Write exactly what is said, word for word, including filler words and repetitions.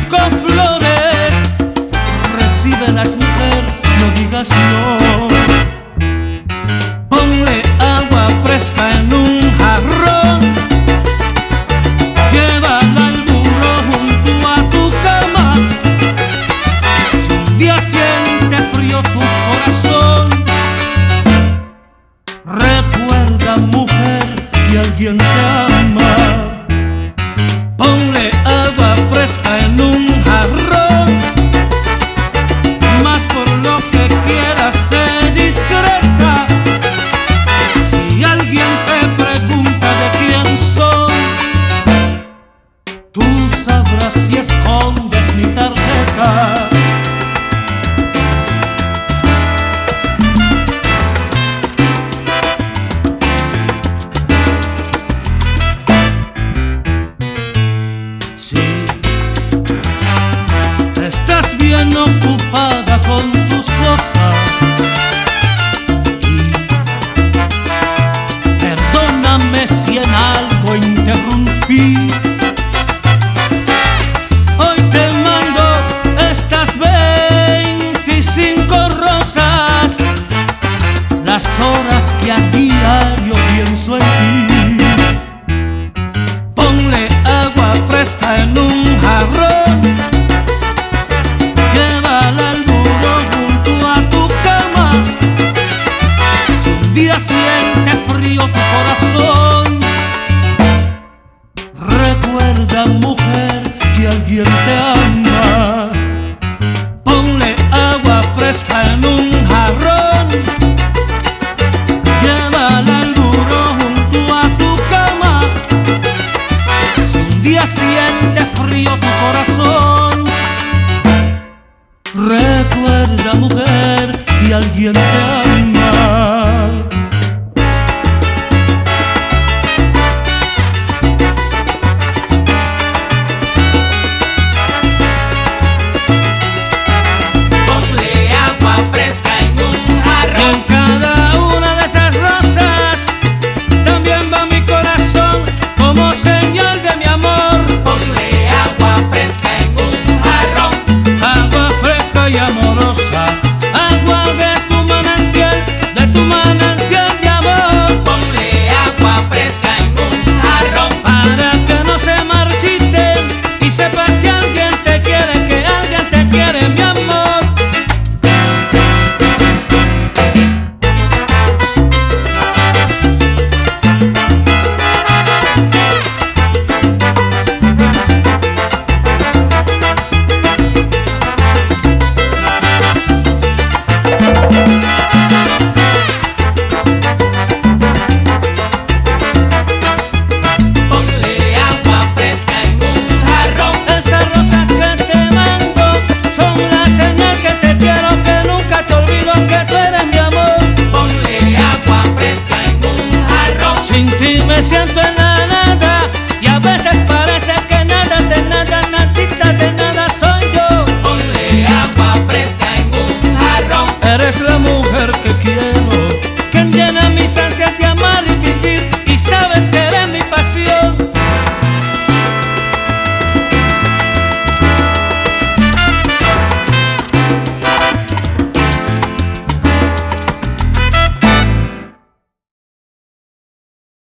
con flores. Recíbelas, mujer, no digas no. Ponle agua fresca en un jarrón, llévala al burro junto a tu cama. Si un día siente frío tu corazón, recuerda, mujer, que alguien te ama. Ponle agua fresca en un jarrón, más por lo que quieras sé discreta. Si alguien te pregunta de quién soy, tú sabrás si escondes mi tarjeta. Estás bien ocupada con tus cosas y perdóname si en algo interrumpí. Hoy te mando estas veinticinco rosas, las horas que a diario pienso en ti. Ponle agua fresca en un jarrón, llévala al burro junto a tu cama. Si un día siente frío tu corazón, recuerda, mujer, que alguien te ama. Ponle agua fresca en un jarrón, llévala al burro junto a tu cama. Si un día siente frío tu corazón, recuerda, mujer, que alguien te ama. Ponle agua fresca en un jarrón. En cada una de esas rosas también va mi corazón como señal de mi amor. Ponle agua fresca en un jarrón. Agua fresca y amorosa, agua de tu manantial, de tu manantial de amor. Ponle agua fresca en un jarrón. Para que no se marchiten y sepas que alguien te quiere, que alguien te quiere, mi amor. Ponle agua fresca en un jarrón. Esas rosas que te mando son la señal que te quiero, que nunca te olvido, que tú eres mi amor. Ponle agua fresca en un jarrón. Sin ti me siento en la nada y a veces parece que nada de nada, nadita de nada soy yo. Ponle agua fresca en un jarrón. Eres la mujer que